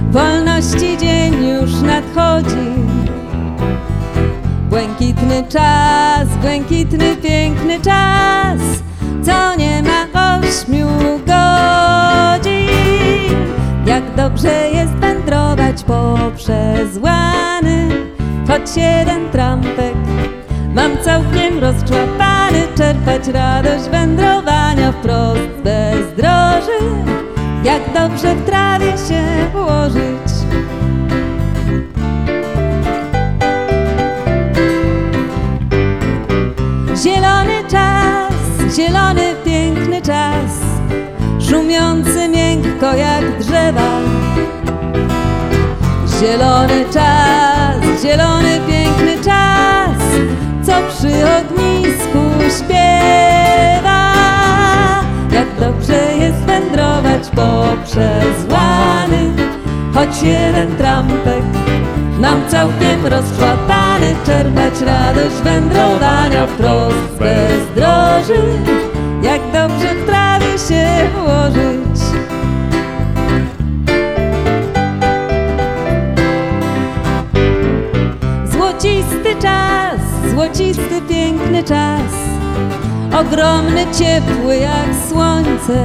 Wolności dzień już nadchodzi. Błękitny piękny czas, co nie ma 8 godzin. Jak dobrze jest wędrować poprzez łany, choć jeden trampek mam całkiem rozczłapany. Czerpać radość wędrowania wprost z bezdroży. Jak dobrze w trawie się ułożyć. Zielony piękny czas, szumiący miękko jak drzewa. Zielony piękny czas, co przy ognisku śpiewa. Jak dobrze jest wędrować poprzez łany, choć jeden trampek mam całkiem rozczłapany. Czerpać radość wędrowania wprost z bezdroży. Jak dobrze w trawie się ułożyć. Złocisty piękny czas, ogromny, ciepły jak słońce.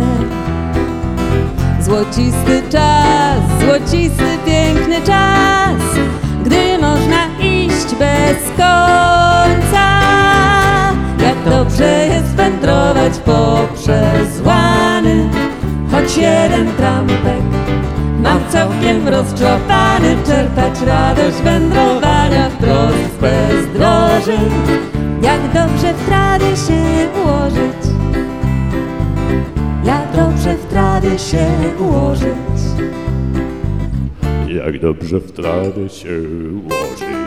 Złocisty piękny czas, gdy można iść bez końca. Jak dobrze jest wędrować poprzez łany, choć jeden trampek mam całkiem rozczłapany. Czerpać radość wędrowania wprost z bezdroży. Jak dobrze w trawie się ułożyć. Jak dobrze w trawie się ułożyć. Jak dobrze w trawie się ułożyć.